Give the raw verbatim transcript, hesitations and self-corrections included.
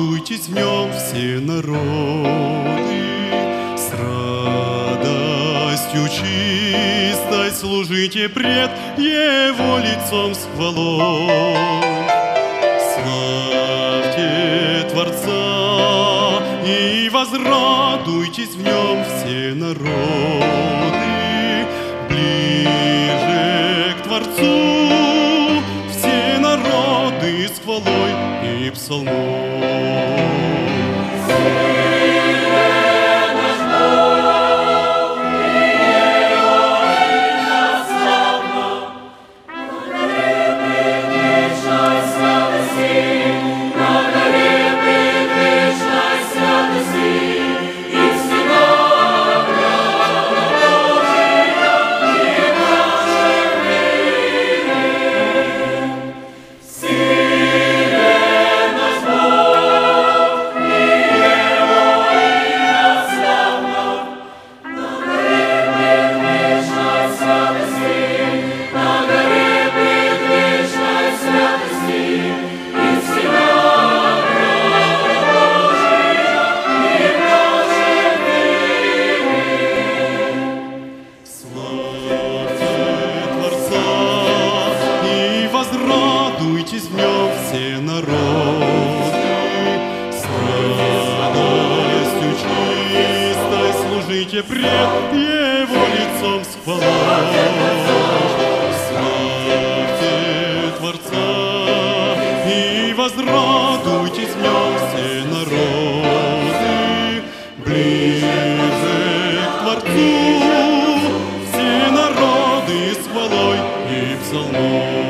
возрадуйтесь в нем все народы, с радостью чистой служите пред Его лицом с хвалой. Славьте Творца и возрадуйтесь в нем все народы, ближе к Творцу все народы с хвалой и псалмом. Возрадуйтесь в нем все народы, с радостью чистой служите пред Его лицом с хвалой. Славьте Творца и возрадуйтесь в нем все народы, ближе к Творцу все народы с хвалой и псалмом.